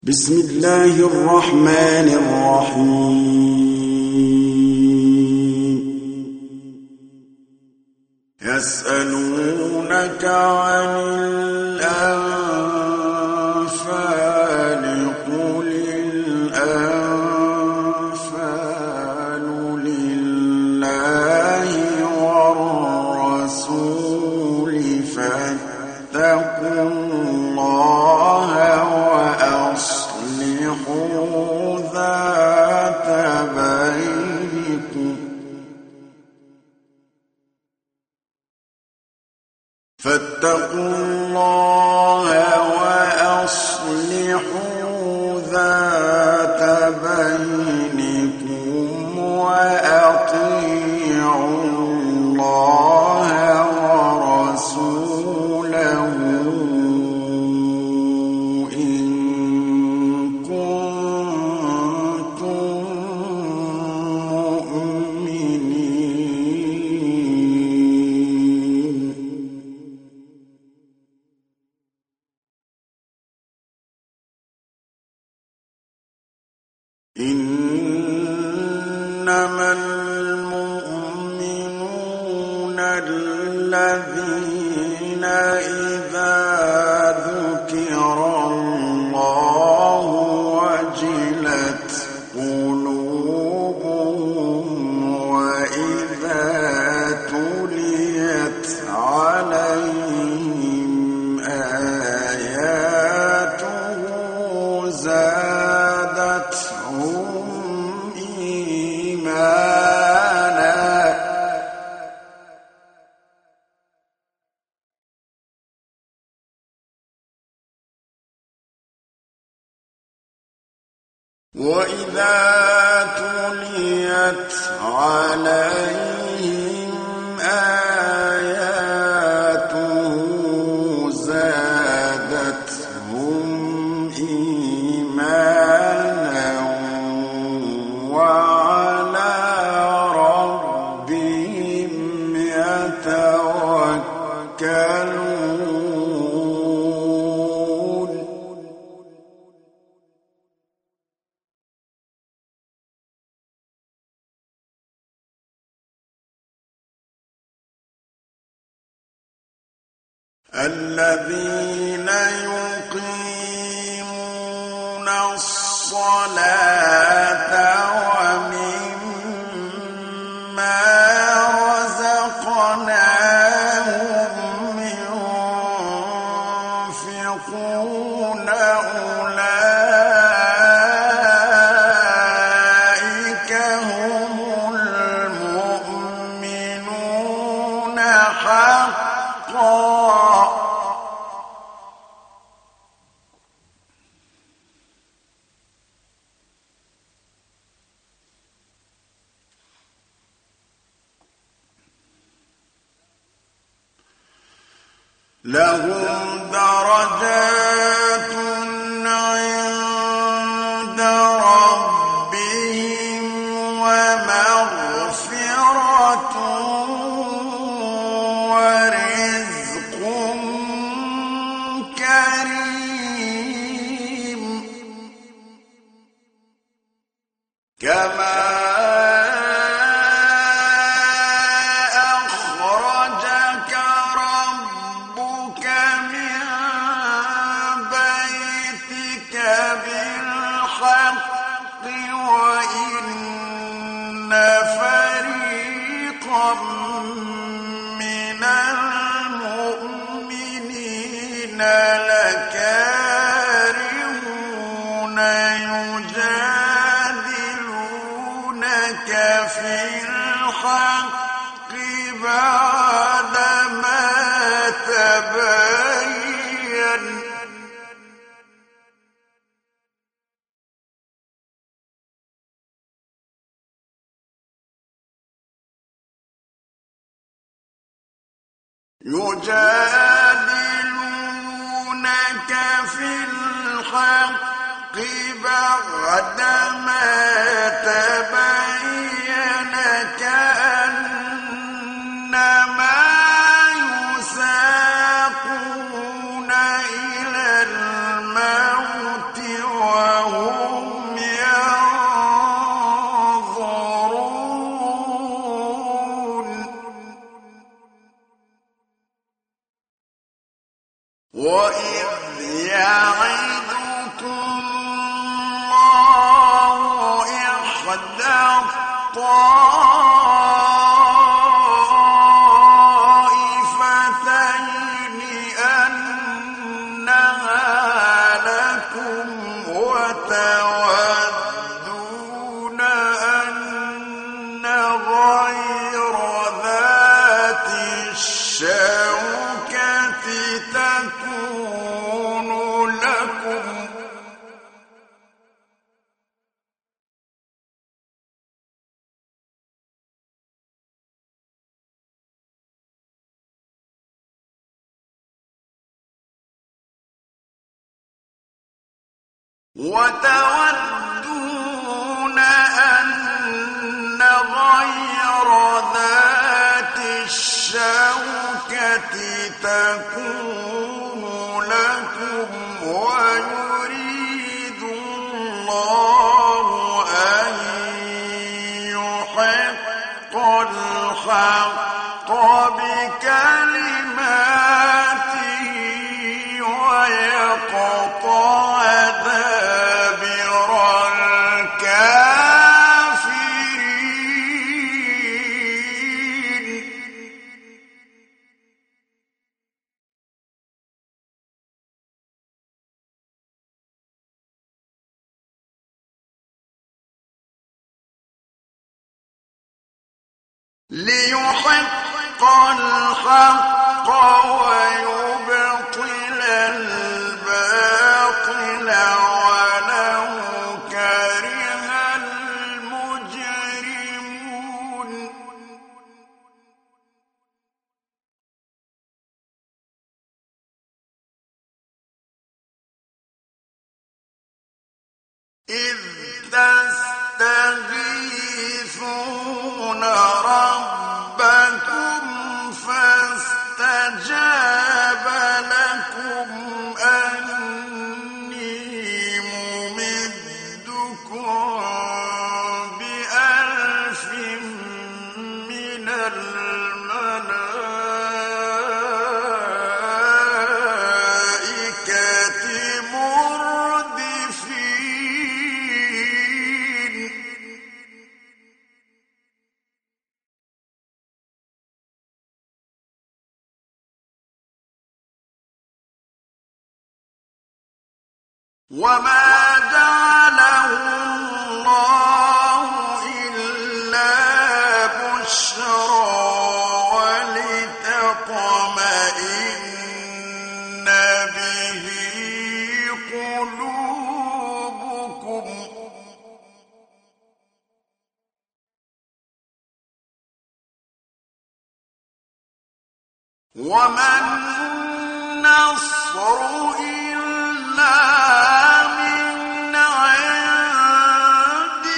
بسم الله الرحمن الرحيم يسألونك عن الأنفال قل الأنفال لله والرسول فاتقوا الله وأصلحوا ذات بينكم فاتقوا الله وأصلحوا ذات بينكم وأطيعوا الله ورسوله إن كنتم مؤمنين إنما المؤمنون الذين إذا ذكر الله وجلت قلوبهم وإذا تليت عليهم آياته زادتهم إيمانا وإذا تليت عليهم آياته زادتهم إيمانا وعلى ربهم يتوكلون الذين يقيمون الصلاة ومما رزقناهم ينفقون أولئك هم المؤمنون حقا لهم درجات عند ربهم ومغفرة ورزق كريم كما أخرجك ربك من بيتك بالحق وإن فريقا من المؤمنين لكارهون يجادلونك في الحق بعدما تبين يجادلونك في الحق بعدما تبين كأنما يساقون إلى الموت يعظكم الله إحدى الطائفتين أنها لكم وتودون أن غير ذات الشوكة تكون لكم وتودون أن غير ذات الشوكة تكون لكم ويريد الله أن يحق الحق بكلماته ويقطع دابر الكافرين ليحق الحق ويبطل الباطل ولو كره المجرمون إذ تستغيثون ربكم فاستجاب لكم أني ممدكم بألف من الملائكة مردفين وما جعله الله إلا بشرى ولتطمئن به قلوبكم وما النصر إلا من عند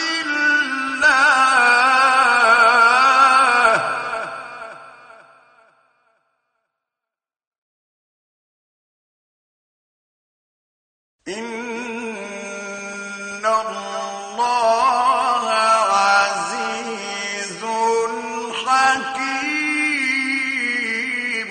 الله إن الله عزيز حكيم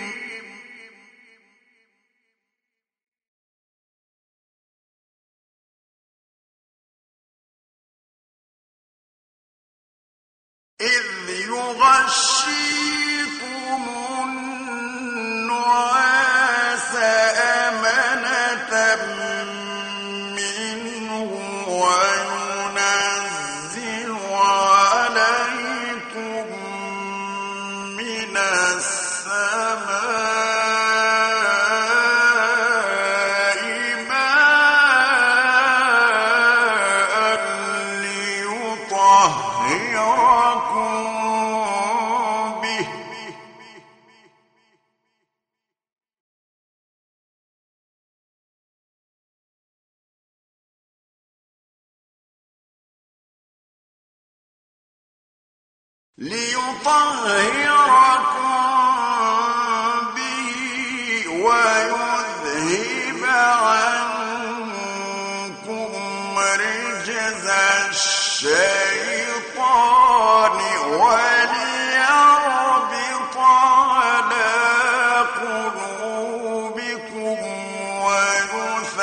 إذ يغشيكم النعاس أمنة منه وينزل عليكم من السماء ماء ليطهركم به ويذهب عنكم رجز الشيطان وليربط على قلوبكم ويثبت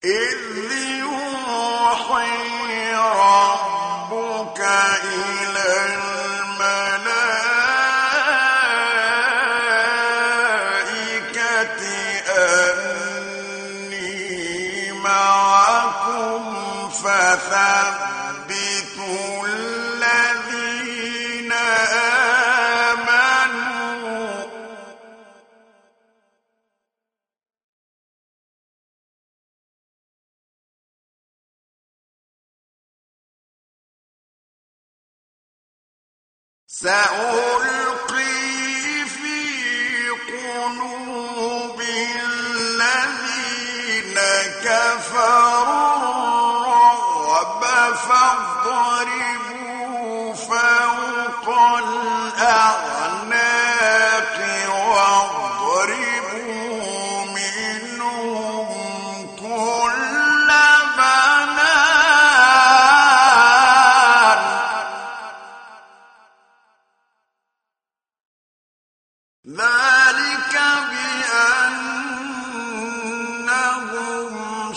إذ يوحي ربك إلى الملائكة أني معكم فثبتوا الذين آمنوا سألقي في قلوب الذين كفروا الرعب فاضربوا فوق الأعناق واضربوا منهم كل بنان ذلك بأنهم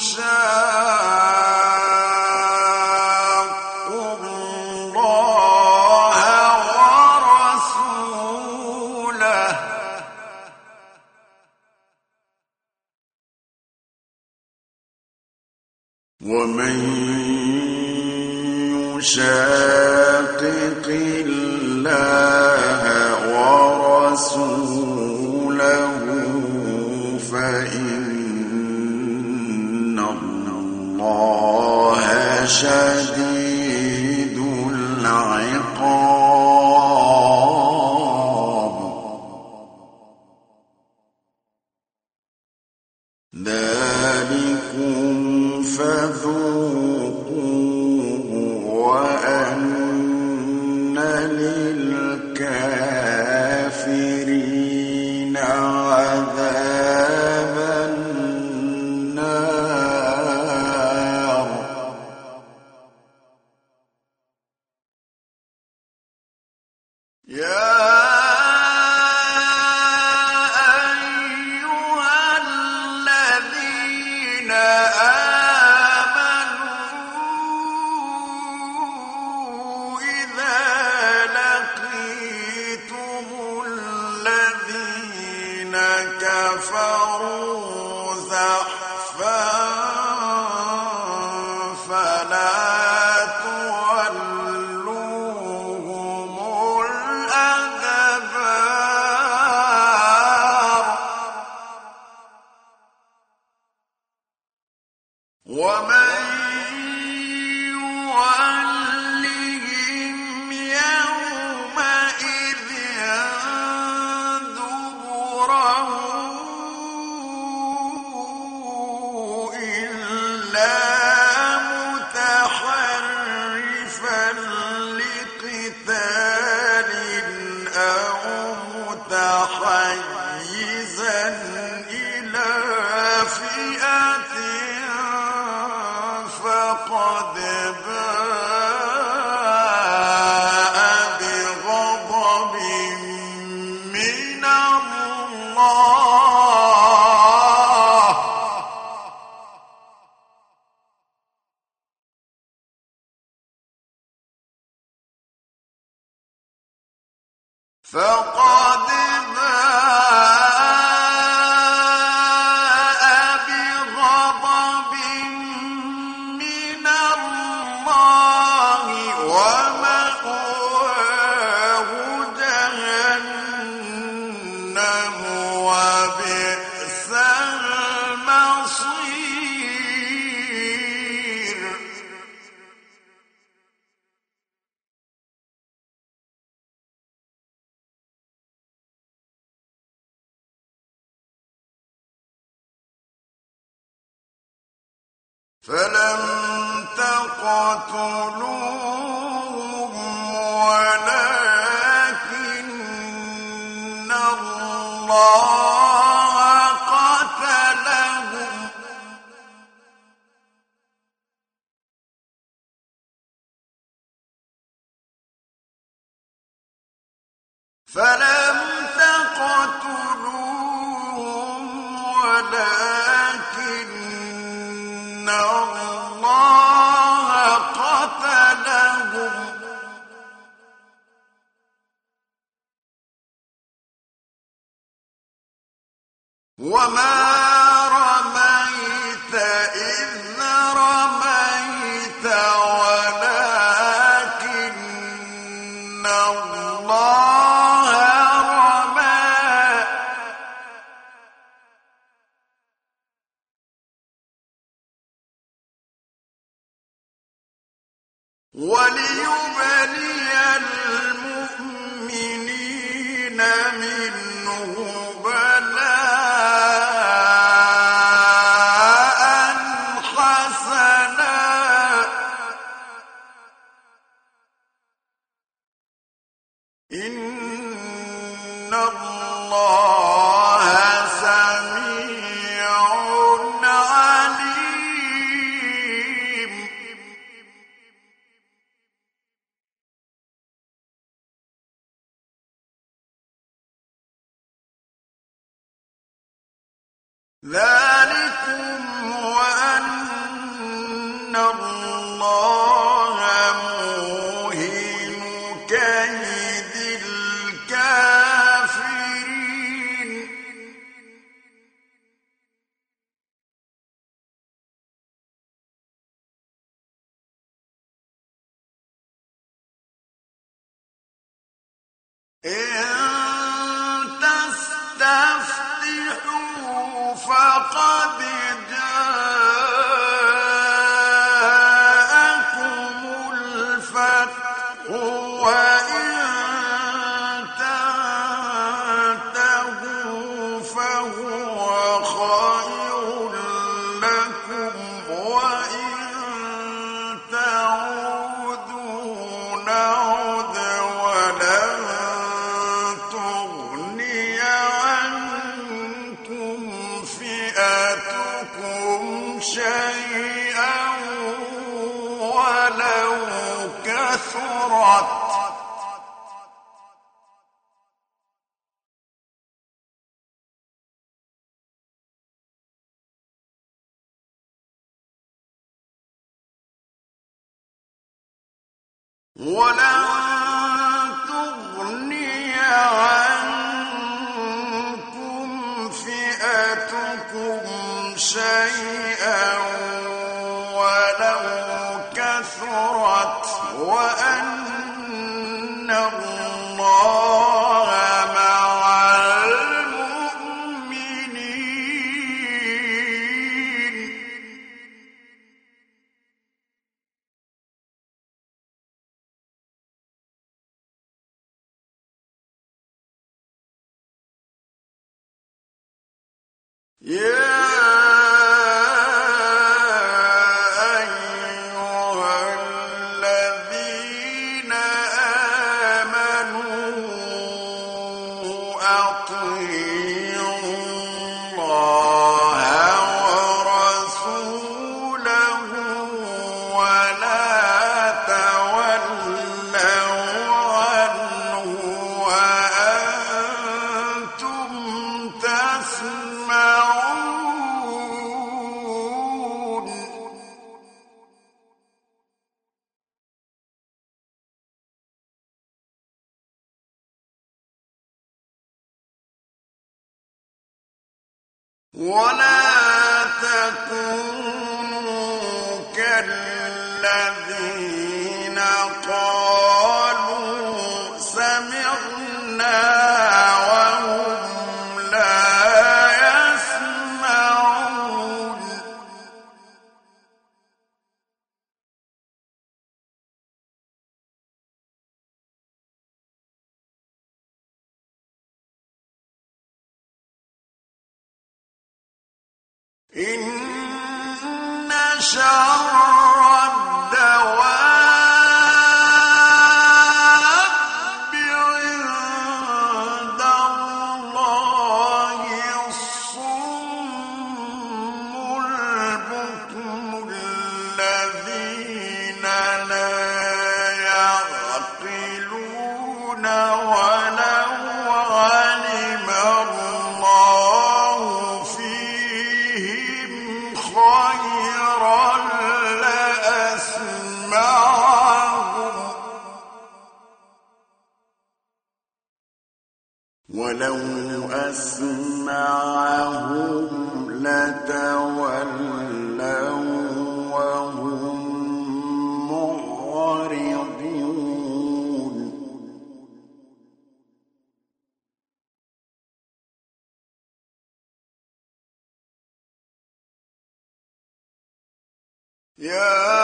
شاقوا الله ورسوله ومن يشاقق الله ورسوله فإن الله شديد العقاب ذلكم فذوقوه وأن للكافرين عذاب النار يا أيها الذين آمنوا إذا لقيتم الذين كفروا زحفا فلا تولوهم الأدبار ومن يولهم يومئذ دبره إلا متحرفا لقتال أو متحيزا إلى فئة فقد باء بغضب من الله فقد باء بغضب من الله ومأواه جهنم وبئس المصير فلم تقتلوهم ولكن الله قتلهم فلم تقتلوهم ولكن وما رميت إذ رميت ولكن الله رمى وليبلي المؤمنين منه بلاء حسنا إن الله سميع عليم ذلكم وأن الله موهن كيد الكافرين إن تستفتحوا فقد جاءكم الفتح وإن تنتهوا فهو خير لكم وإن تعودوا نعد ولن تغني عنكم فئتكم شيئا ولو كثرت ولن تغني عنكم فئتكم شيئا ولو كثرت وأن الله مع المؤمنين يا أيها الذين آمنوا أطيعوا الله ورسوله ولا تولوا عنه وأنتم تسمعون ولا تكونوا كالذين قالوا سمعنا وهم لا يسمعون إن شر الدواب عند الله الصم البكم الذين لا يعقلون ولو علم الله فيهم خيرا تسمعهم لتولوا وهم معرضون يا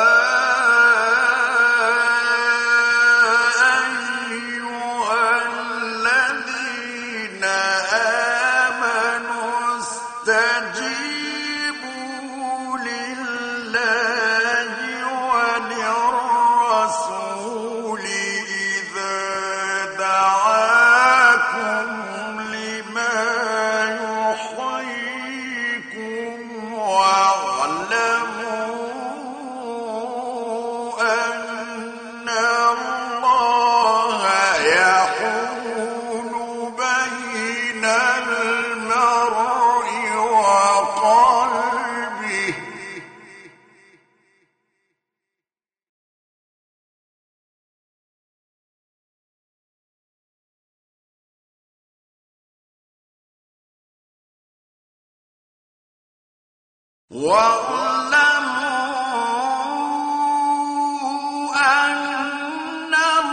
واعلموا أن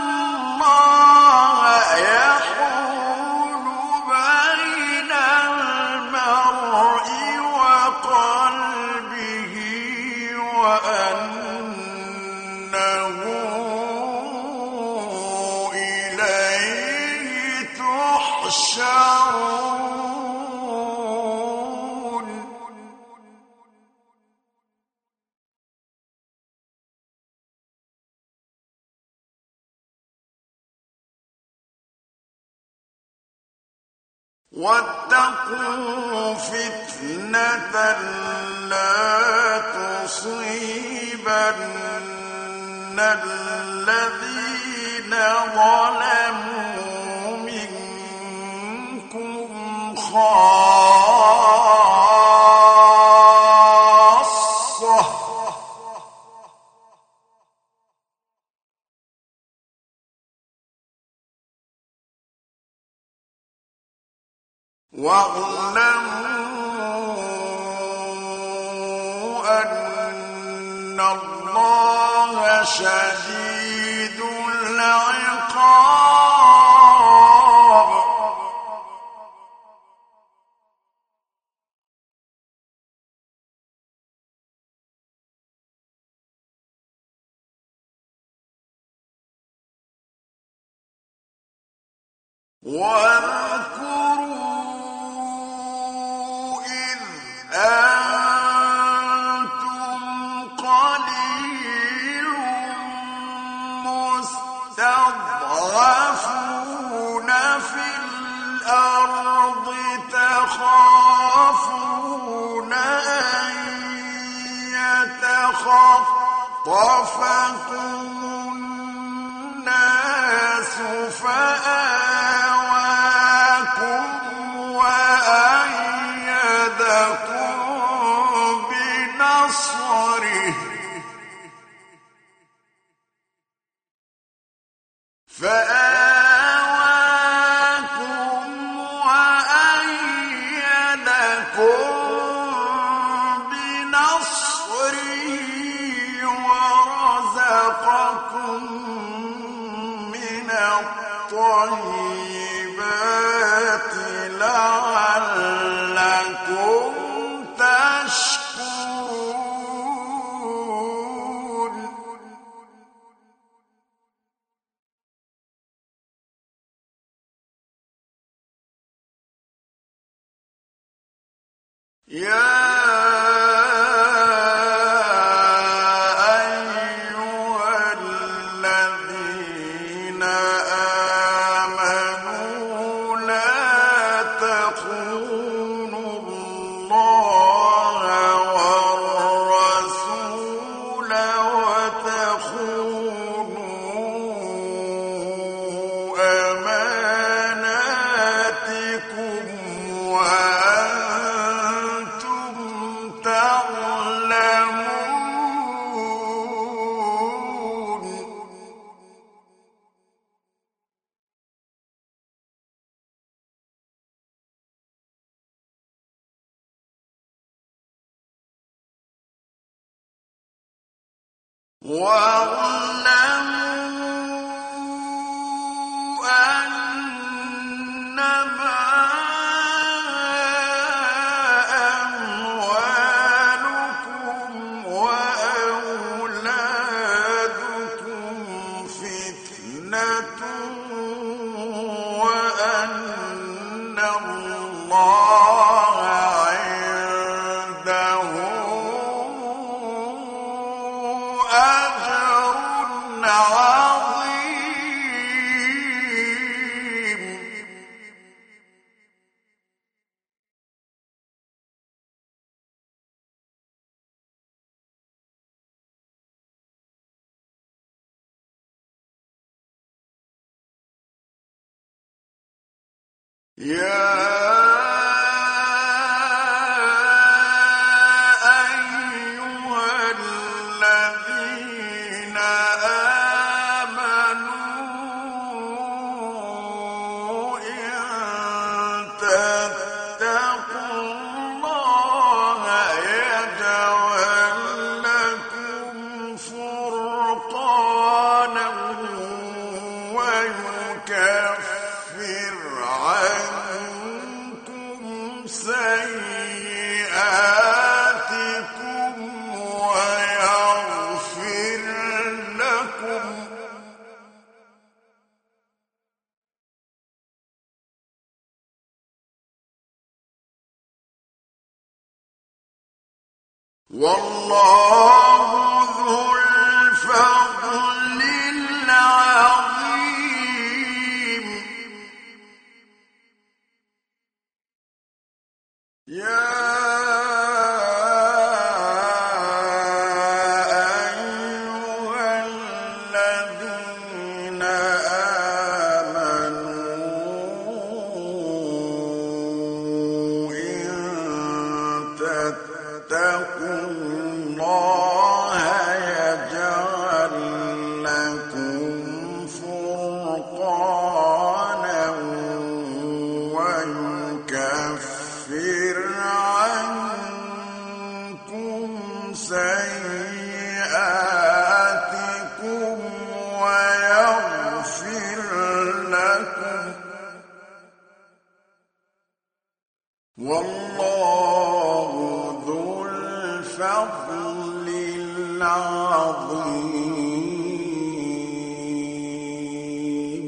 الله يحول بين المرء وقلبه وأنه إليه تحشرون واتقوا فتنة لا تصيبن الذين ظلموا منكم خاصة واعلموا أن الله شديد العقاب واذكروا إذ أنتم قليل مستضعفون في الأرض تخافون أن يتخطفكم الناس فآواكم وأيدكم بنصره ورزقكم من الطيبات لعلكم تشكرون يا واعلموا أنما أموالكم وأولادكم فتنة وأن الله عنده أجر عظيم. يا أيها الذين آمنوا إن تتقوا الله يجعل لكم فرقانا ويكفر عنكم سيئاتكم ويغفر لكم والله ذو الفضل العظيم. يا أيها الذين آمنوا إن تتقوا الله يجعل لكم فرقانا ويكفر عنكم سيئاتكم ويغفر لكم والله ذو الفضل العظيم.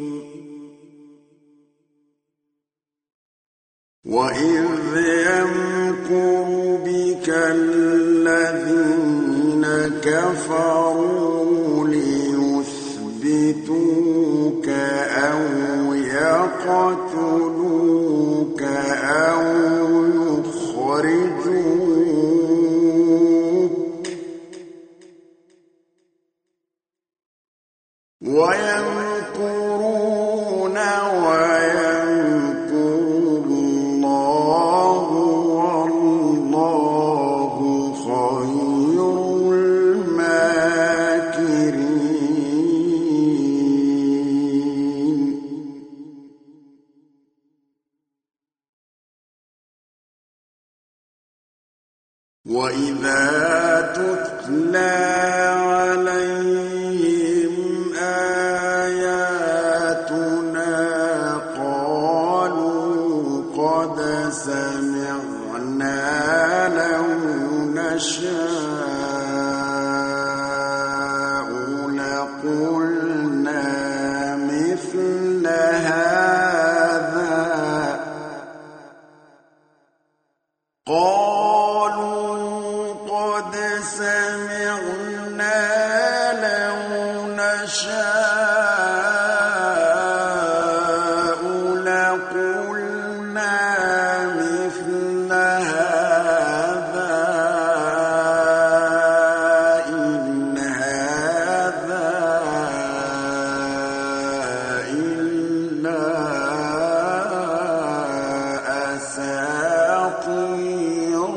وإذ يمكر بك الذين كفروا ليثبتوك أو يقتلوك أو يخرجوك ويمكرون ويمكر الله والله خير الماكرين. وإذا تتلى عليهم آياتنا قالوا قد سمعنا لو نشاء لقلنا مثل هذا قالوا قد سمعنا لو نشاء لقلنا مثل هذا إن هذا إلا أساطير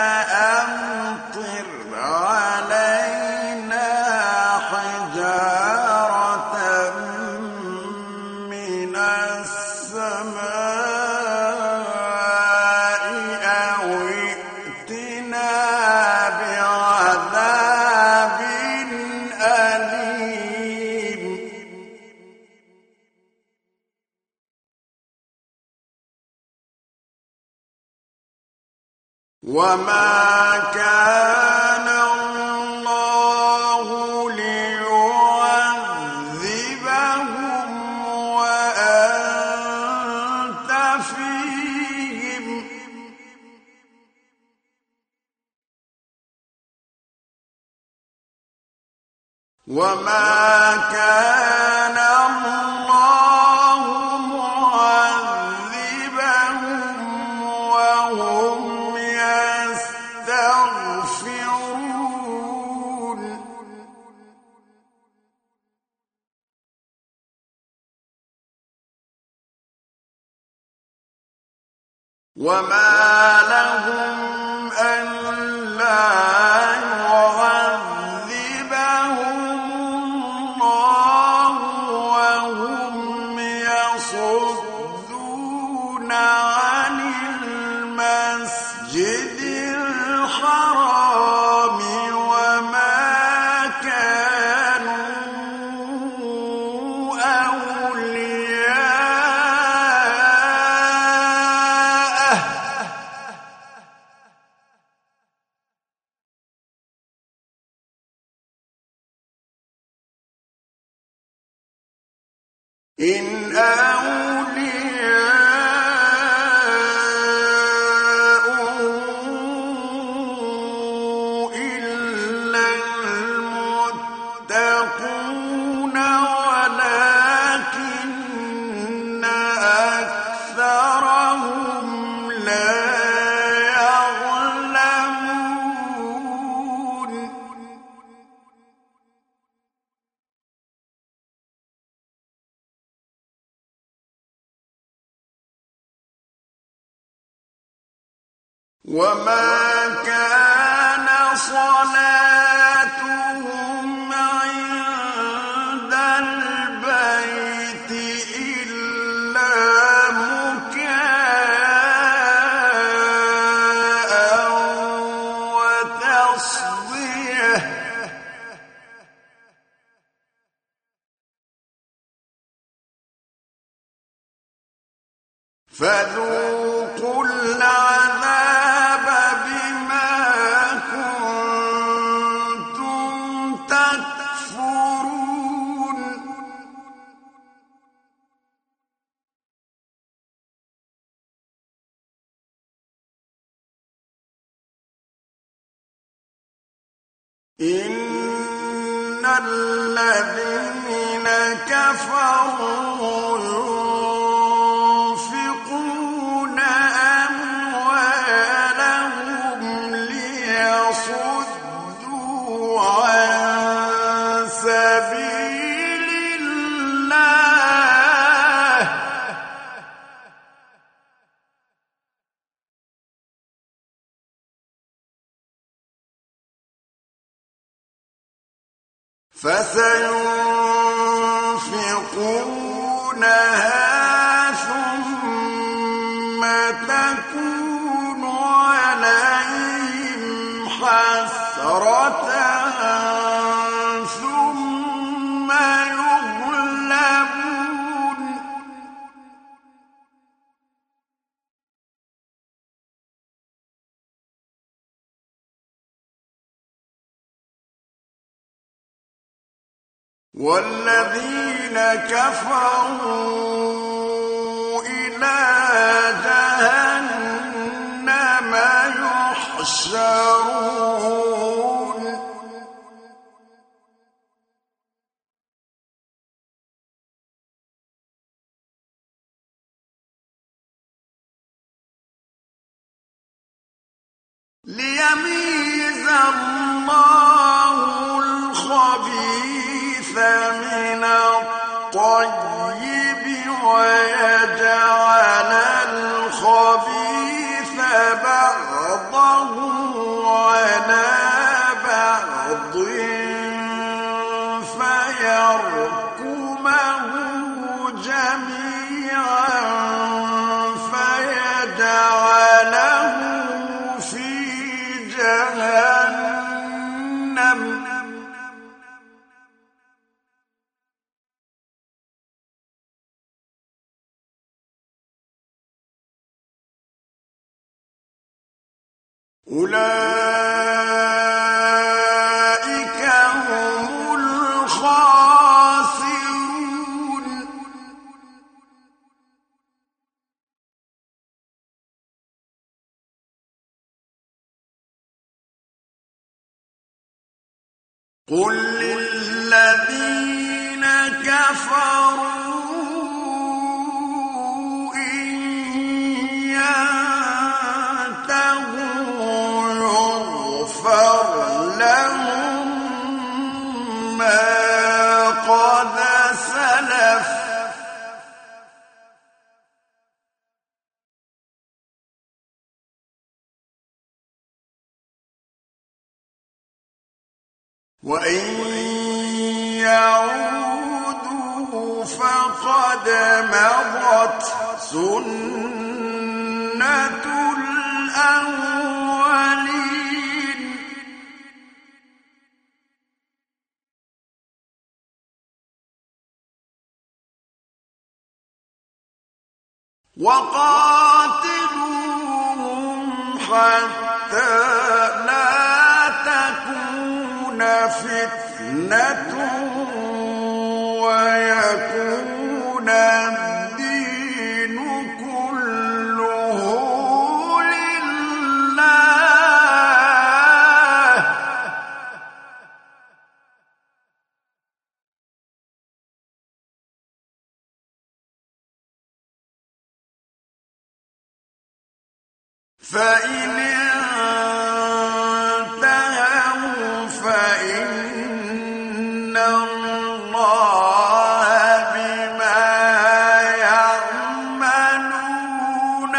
أمطر علينا حجارة من السماء أو ائتنا بعذاب أليم وما كان الله ليعذبهم وأنت فيهم وما كان الله معذبهم وهم يستغفرون وما لهم ألا يعذبهم الله وهم يصدون عن المسجد الحرام وما كانوا أولياءه إن أولياؤه إلا المتقون ولكن أكثرهم لا يعلمون وما كان صلاتهم عند البيت إلا مكاء وتصديه فذوقوا العذاب بما كنتم تكفرون إن الذين كفروا ينفقون أموالهم ليصدوا عن سبيل الله فسينفقونها ثم تكون عليهم حسرة ثم يغلبون والذين كفروا إلى جهنم يحشرون ليميز الله الخبيث من الطيب ويجعل الخبيث بعضه فيركمه جميعا فيجعله في جهنم أولئك هم الخاسرون. قل للذين كفروا إن ينتهوا يغفر لهم ما قد سلف وإن يعودوا فقد مضت سنة الأولين. وقاتلوهم حتى لا تكون فتنة ويكون الدين كله لله. فإن انتهوا فإن الله بما يعملون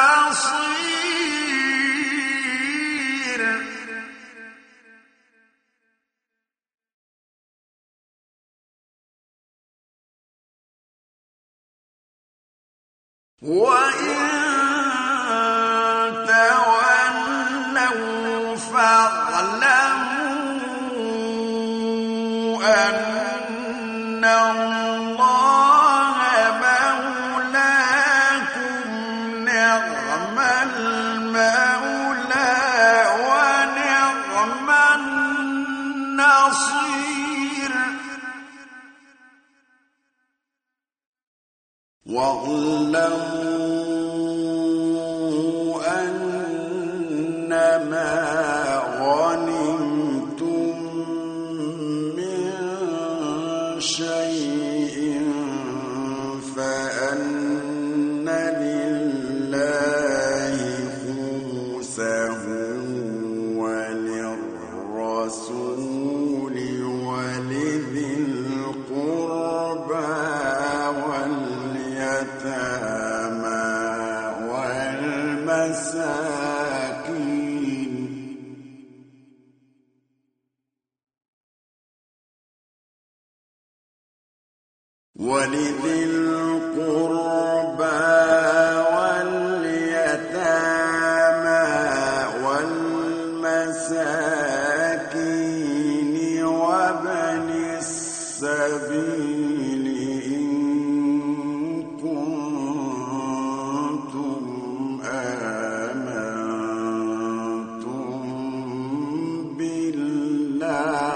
بصير. وإن تولوا فاعلموا أن الله مولاكم نعم المولى ونعم النصير. واعلموا أنما غنمتم من شيء فأن لله خمسه وللرسول ولذي القربى واليتامى والمساكين ولذي القربى واليتامى والمساكين وابن السبيل إن كنتم آمنتم بالله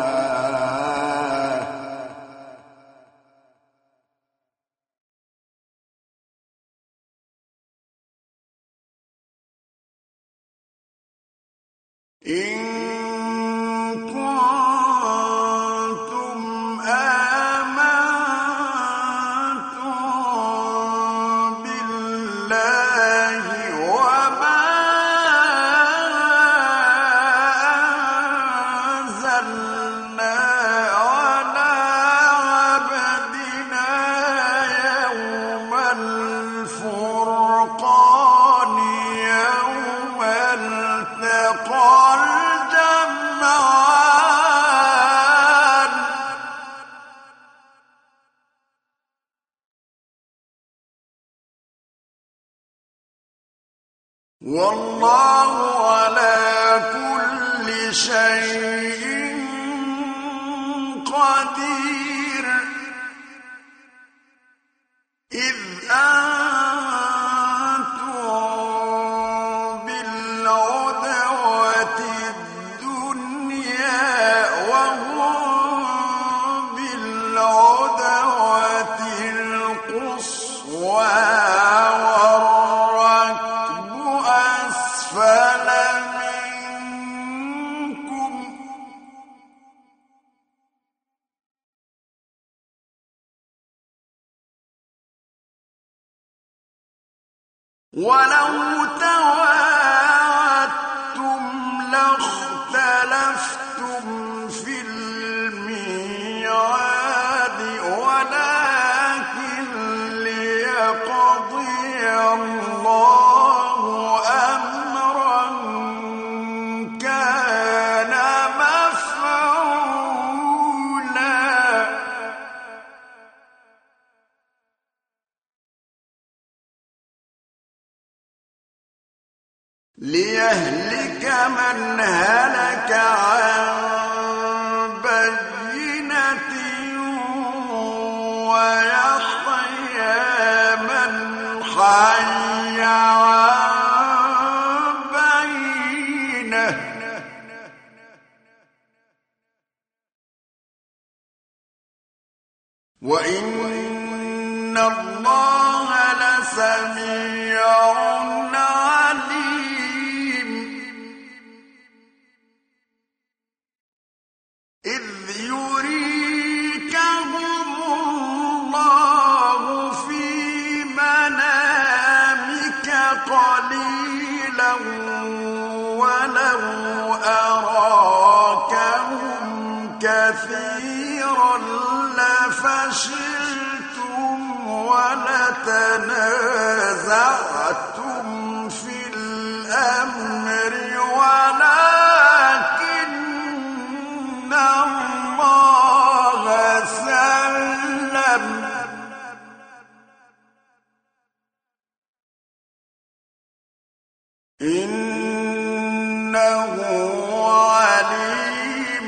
إن كنتم آمنتم بالله وما أنزلنا على عبدنا يوم الفرقان يوم التقى الجمعان شيء قدير إذ أنتم بالعدوة الدنيا وهم بالعدوة القصوى والركب أسفل منكم ولو تواعدتم لاختلفتم في الميعاد ولكن ليقضي الله أمرا كان مفعولا ليهلك من هلك عن بينة ويحيى من حي عن بينة وإن الله لسميع عليم إذ يريكهم الله في منامك قليلا ولو أراكهم كثيرا لفشلتم ولتنازعتم في الأمر ولكن الله سلم إنه عليم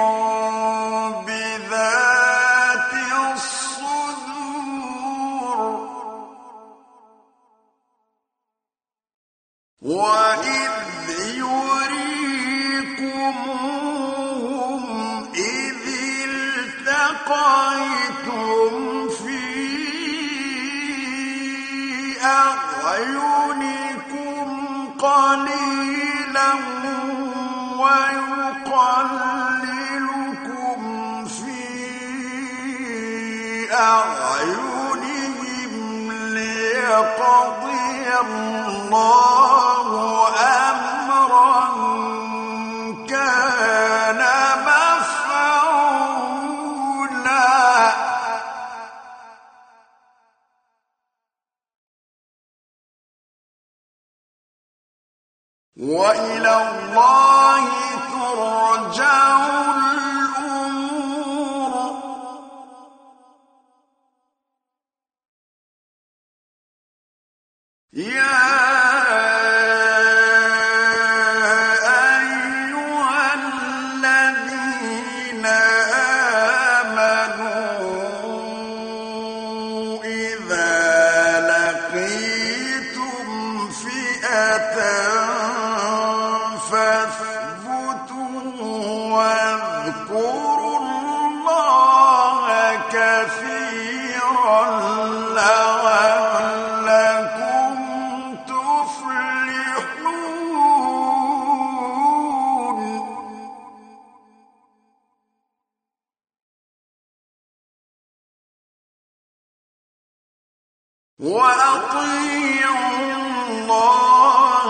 بذات الصدور وإذ يريكمهم إذ التقيتم في أعينكم قليلا ويقللكم في أعينهم ليقضي الله أمرا كان مفعولا وإلى الله ترجع الأمور يا أيها الذين آمنوا إذا لقيتم فئة فاثبتوا واذكروا الله كثيرا لعلكم تفلحون وأطيعوا الله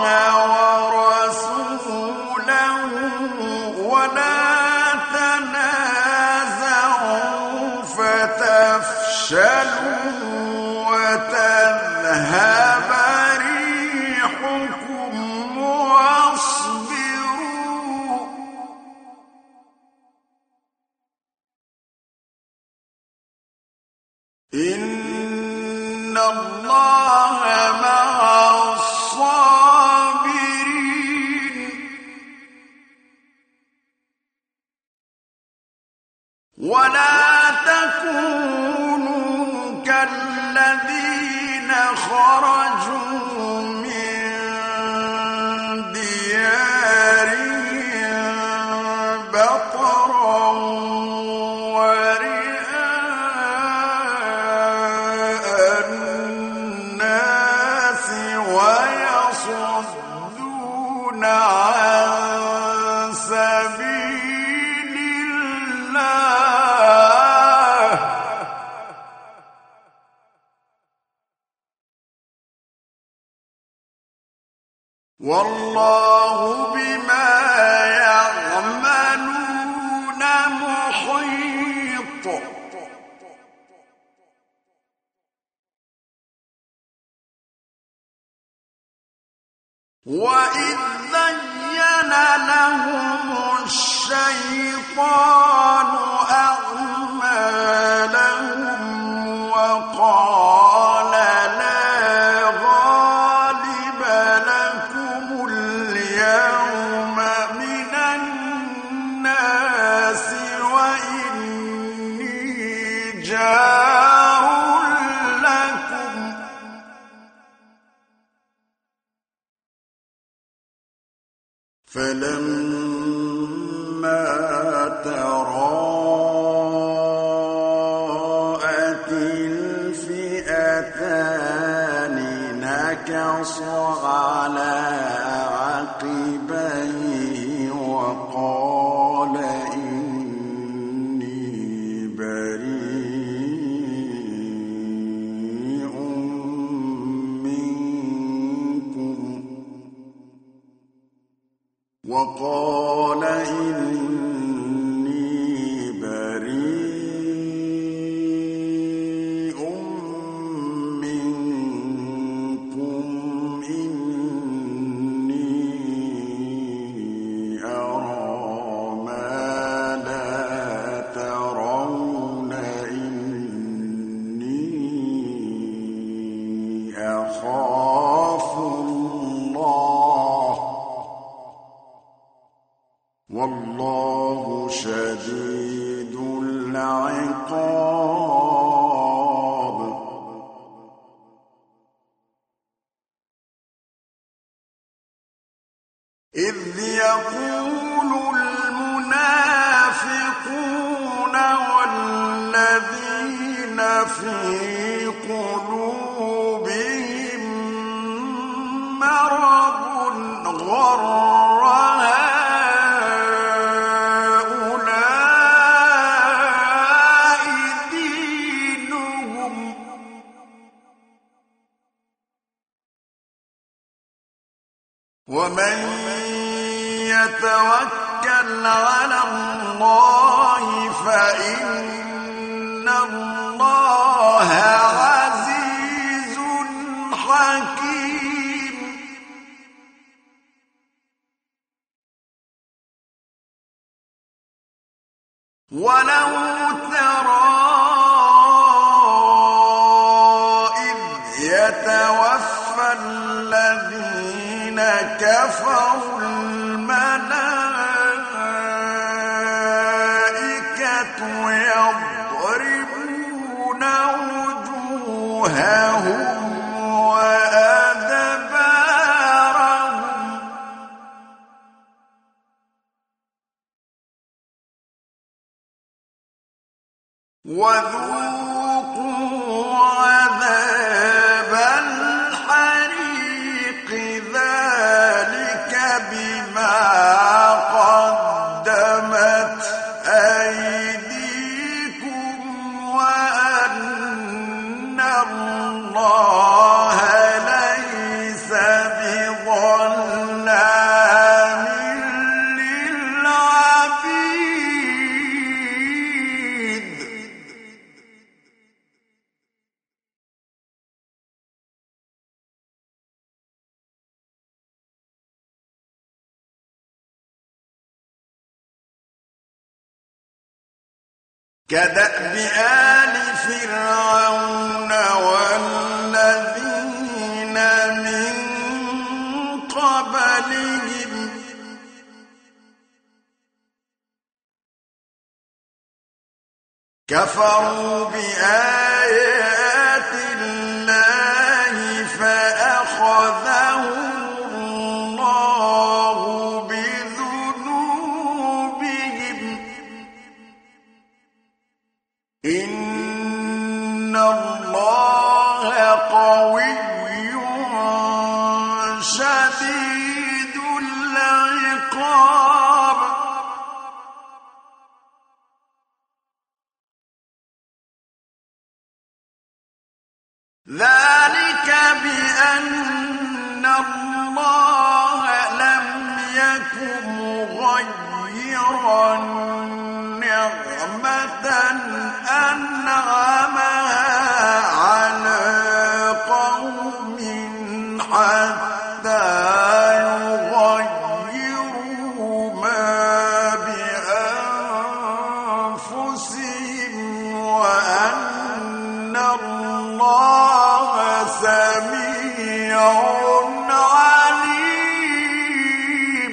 ورسوله ولا تنازعوا فتفشلوا وتذهب ريحكم واصبروا إن الله مع الصابرين ولا تكونوا كالذين خرجوا من ديارهم بطرا ورئاء الناس ويصدون عن سبيل الله والله بما يعملون محيط وإذ زين لهم الشيطان أعمالهم وقال لا غالب لكم اليوم من الناس وإني جار لكم فلما تراءت الفئتان نكص على عقبيه وقال إني بريء منكم إني أرى ما لا ترون إني أخاف الله والله شديد العقاب إذ يقول المنافقون والذين في قلوبهم مرض غر هؤلاء دينهم ومن يتوكل على الله فإن الله عزيز حكيم ولو ترى إذ يتوفى الذين كفروا الملائكة يضربون وجوههم وأدبارهم وذوقوا عذاب الحريق ذلك بما قدمت أيديكم وأن الله ليس بظلام للعبيد كدأب آل فرعون والذين من قبلهم كفروا بآيات الله فأخذهم الله بذنوبهم إن الله قوي شديد العقاب ذلك بأن الله لم يكن مغيرا نعمة أنعمها على قوم حتى يغيروا ما بأنفسهم وأن الله سميع عليم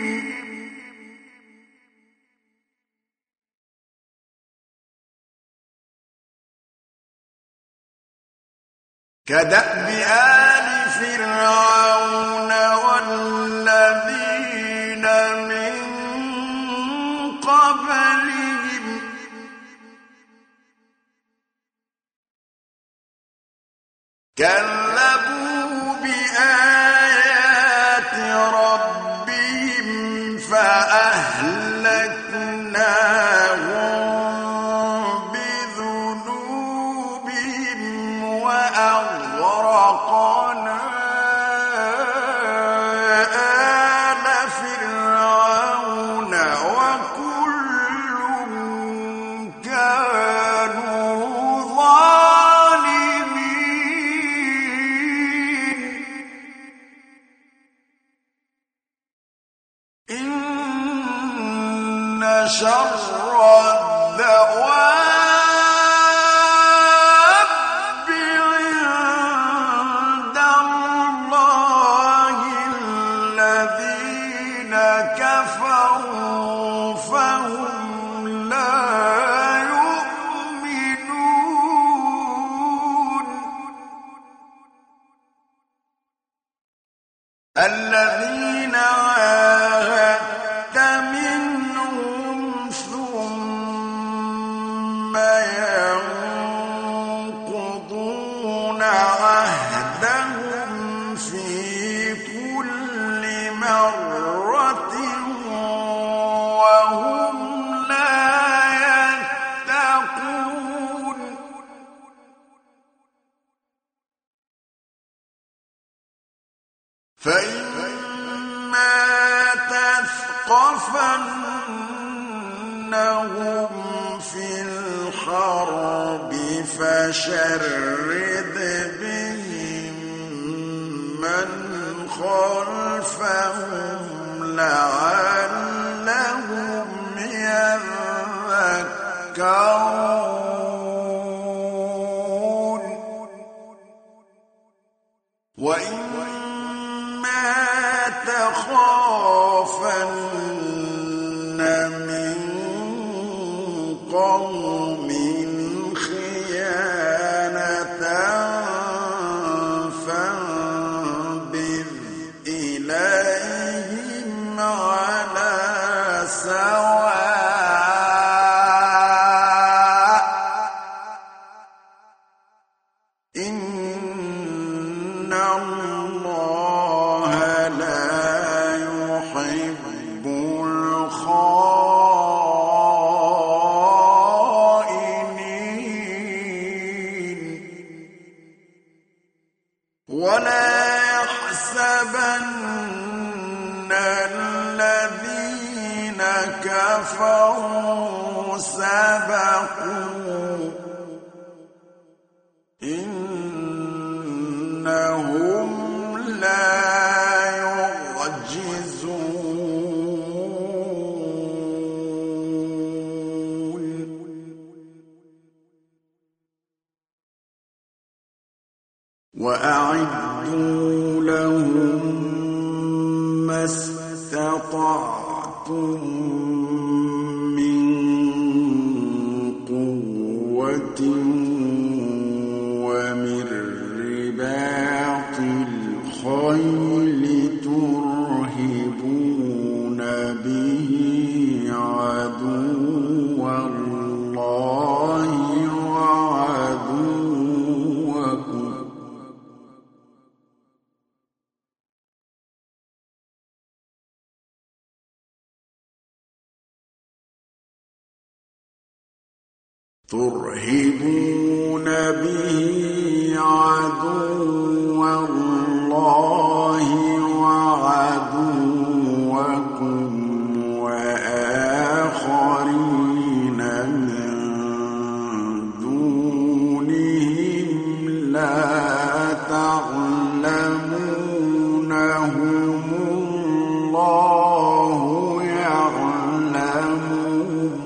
كدأب آل فرعون والذين من قبلهم كذبوا بآيات ربهم فأهلكناهم بذنوبهم وأغرقنا آل فرعون وكل كانوا ظالمين إن شر الدواب عند الله الذين كفروا فهم لا يؤمنون الذين عاهدت منهم ثم ينقضون عهدهم في كل مرة وهم لا يتقون فإما تثقفنهم في الحرب فشرد بهم من خلفهم لعلهم يذكرون وإما تخافن من قوم خيانة فانبذ إليهم على سواء إن الله لا يحب الخائنين ولا يحسبن الذين كفروا سبقوا إنهم لا يعجزون وأعدوا لهم ما استطعتم من قوة ترهبون به عدو الله وعدوكم وآخرين من دونهم لا تعلمونهم الله يعلمهم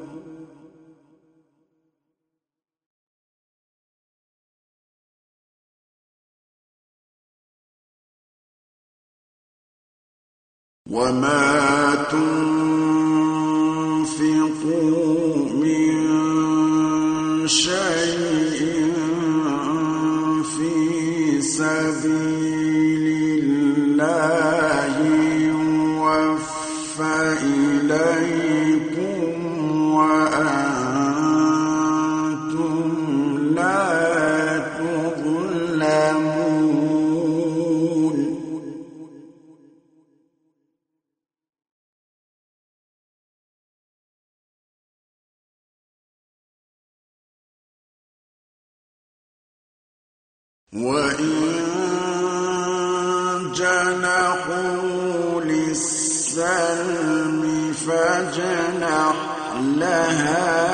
وما تنفقوا من شيء في سبيل الله يوفى إليكم وأنتم لا تظلمون وإن جنحوا للسلم فاجنح لها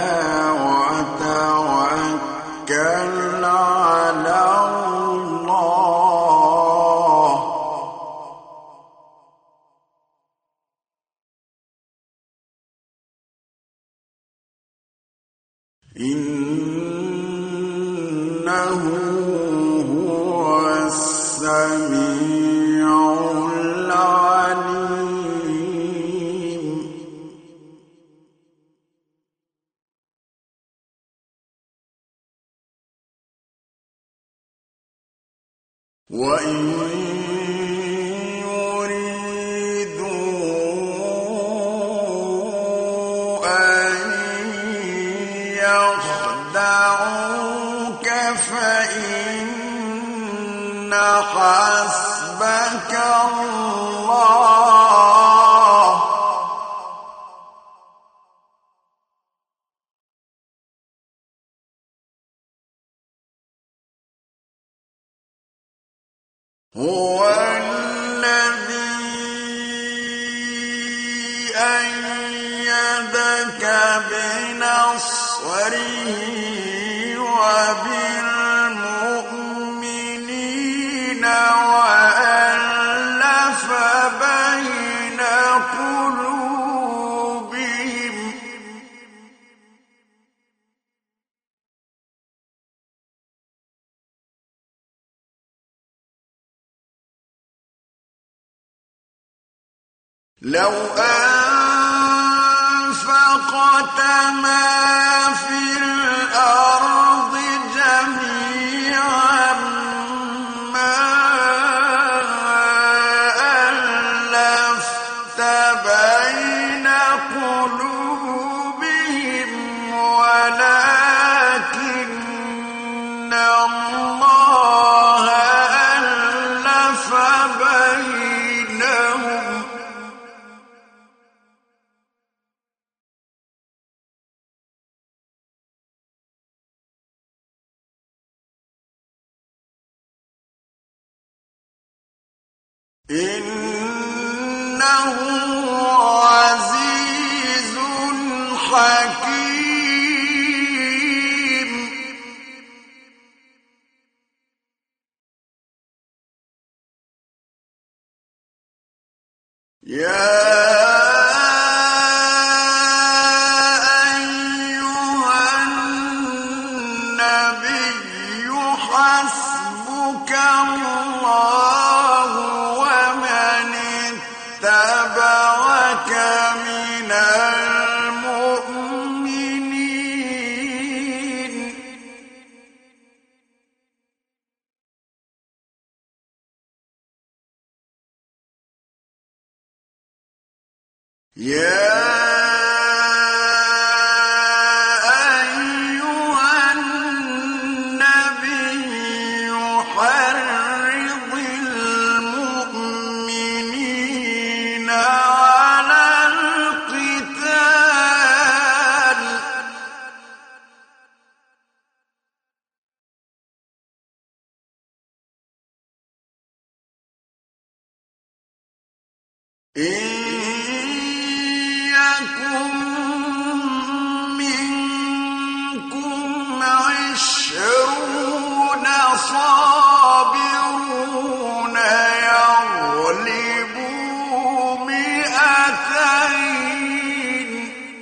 وتوكل على الله إنه هو السميع العليم وإن يريدوا أن يخدعوك فإن حسبك الله هو الذي أيدك بنصره وبالمؤمنين وألف بين قلوبهم لو أنفقت ما في الأرض جميعا ما ألفت بين قلوبهم ولكن الله ألف بينهم إنه عزيز حكيم يا أيها النبي حسبك الله ومن اتبعك من المؤمنين يا أيها النبي حرض المؤمنين على القتال إن يكن منكم 20 صابرون يغلبوا 200.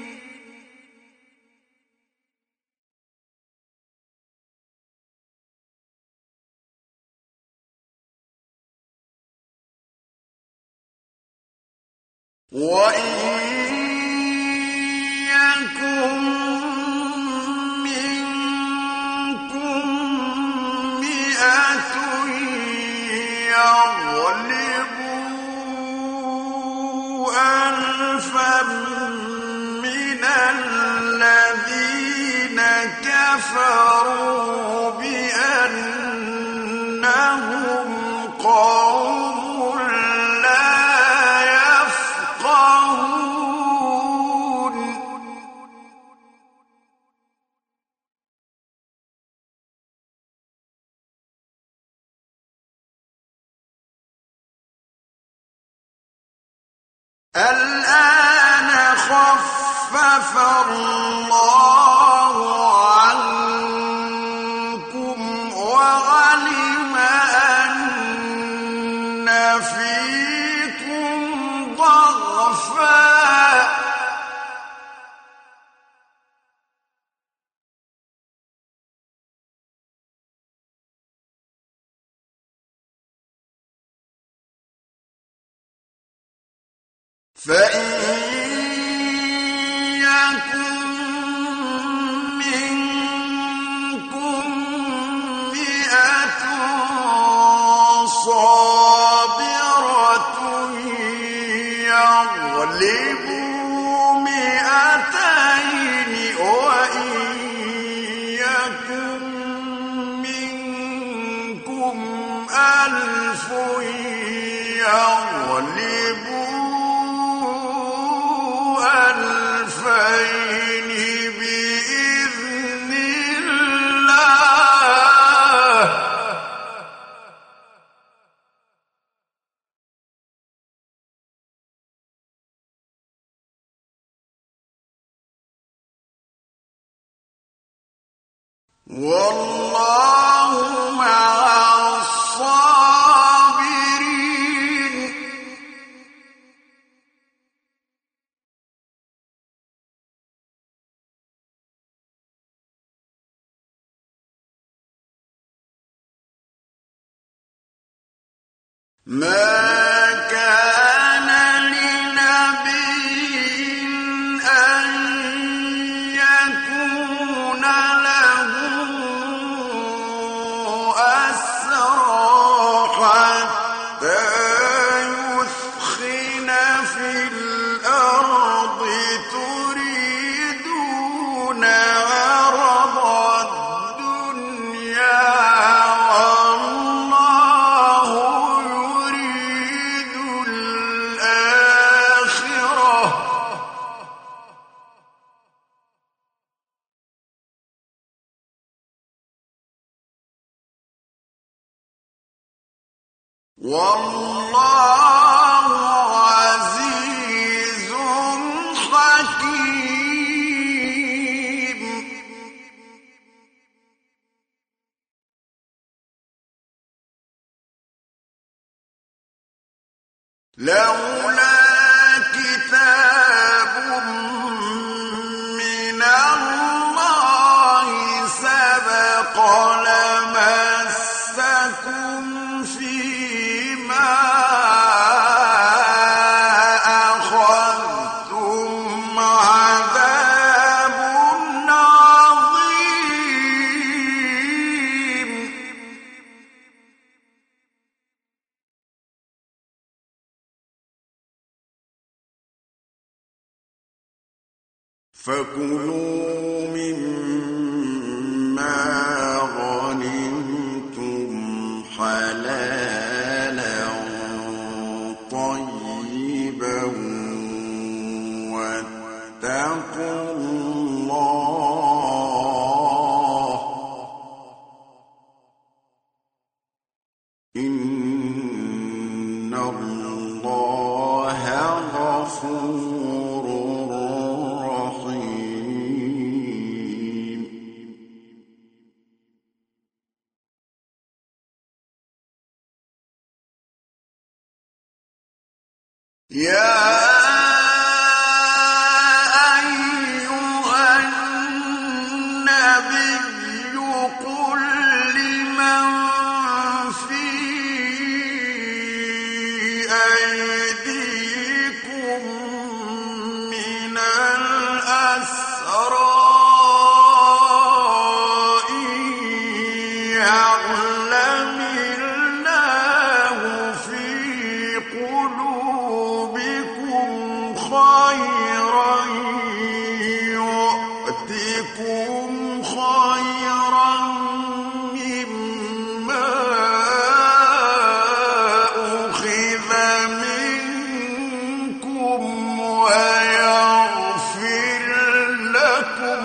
وإن يكن منكم 100 يغلبوا 1000 من الذين كفروا بأنهم قوم لا يفقهون. الآن خفف الله عنكم وعلم أن فيكم ضعفا فإن يكن منكم 100 صابرة يغلبوا 200. وإن يكن منكم 1000 يغلبوا 2000 بإذن الله. والله مع الصابرين. ما كان لنبي أن يكون له أسرى حتى يثخن في الأرض تريدون عرض الدنيا والله يريد الآخرة. والله عزيز حكيم. لولا كتاب من الله سبق لمسكم فيما أخذتم عذاب عظيم. فكلوا مما غنمتم حلالا طيبا واتقوا الله إن الله يا أيها النبي قل لمن في أيديكم من الأسرى إن يعلم الله في قلوبكم خيرا يؤتكم خيرا مما أخذ منكم ويغفر لكم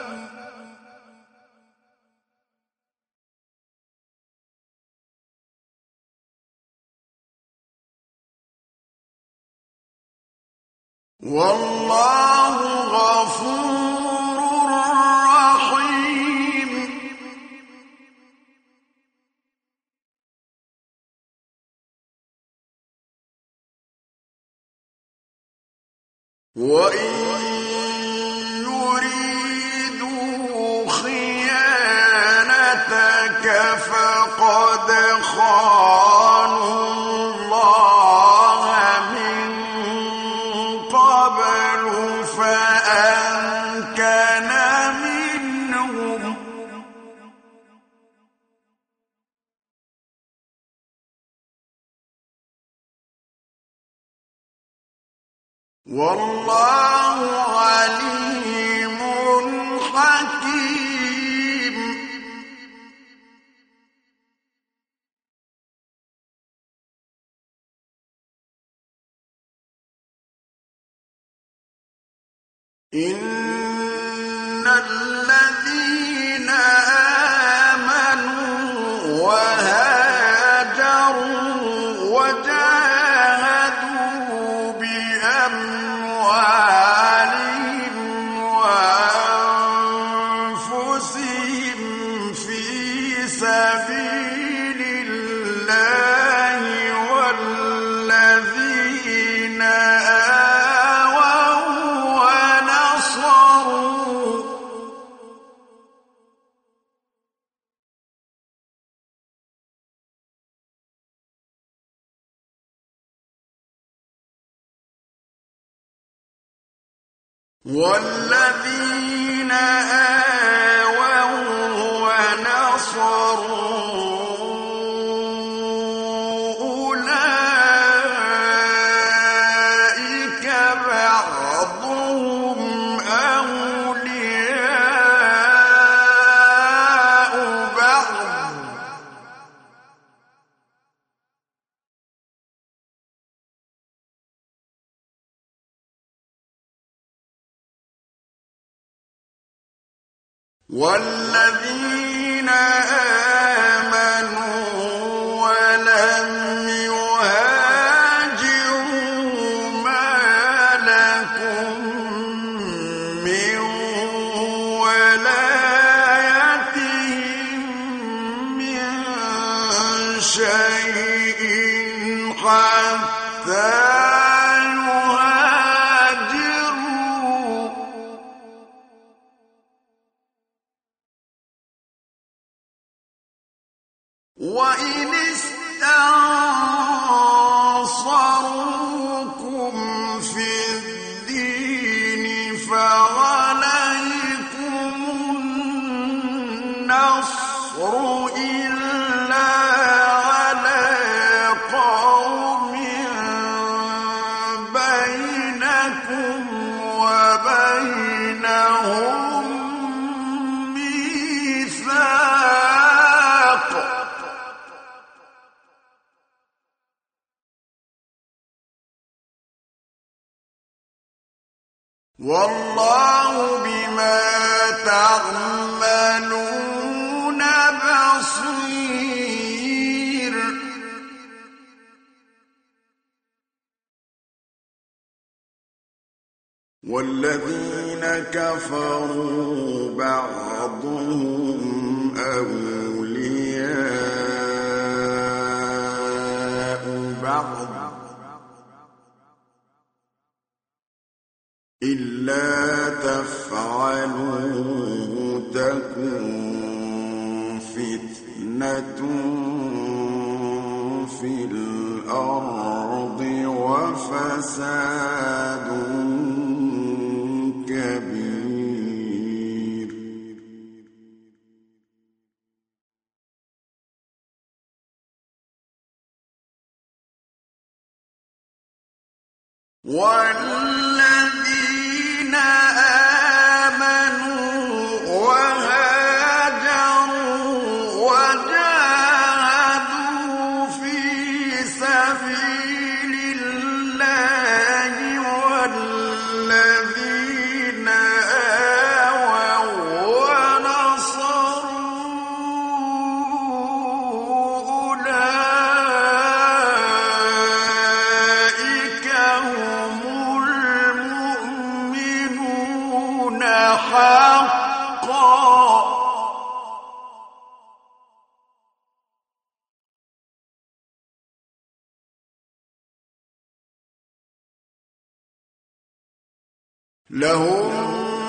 والله غفور رحيم وإن يريدوا خيانتك فقد خانوا الله من قبل فأمكن منهم والله عليم حكيم إن الذين آمنوا وهاجروا وجاهدوا بأموالهم وأنفسهم في سبيل الله والذين آووا ونصروا أولئك بعضهم أولياء بعض والذين آمنوا ولم يهاجروا ما لكم من ولايتهم من شيء حتى وإن استنصروكم في الدين فعليكم النصر إلا على قوم بينكم وبينهم ميثاق والله بما تعملون بصير والذين كفروا بعضهم أولياء بعض إلا تفعلوا تكن فتنة في الأرض وفساد كبير. والذين آمنوا وهاجروا وجاهدوا في سبيل الله والذين آووا ونصروا أولئك هم المؤمنون حقا. لهم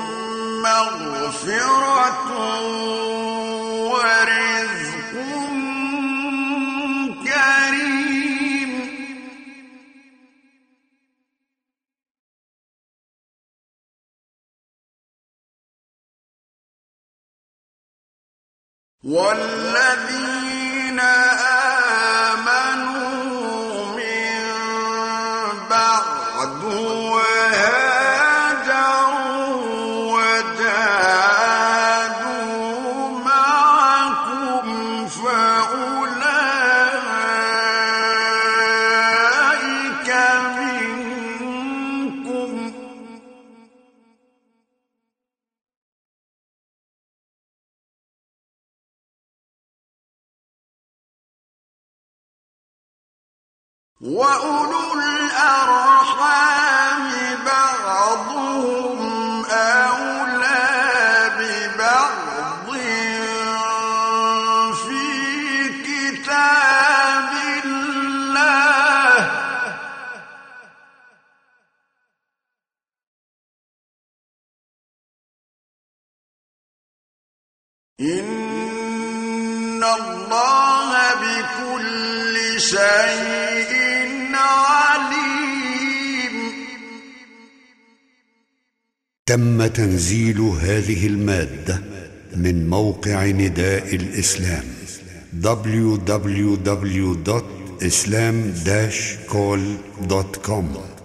مغفرة ورزق كريم. والذين آمنوا من بعد وهاجروا وجاهدوا معكم فأولئك منكم. وأولو الأرحام بعضهم أولى ببعض في كتاب الله إن الله بكل شيء عليم. تم تنزيل هذه المادة من موقع نداء الإسلام www.islam-call.com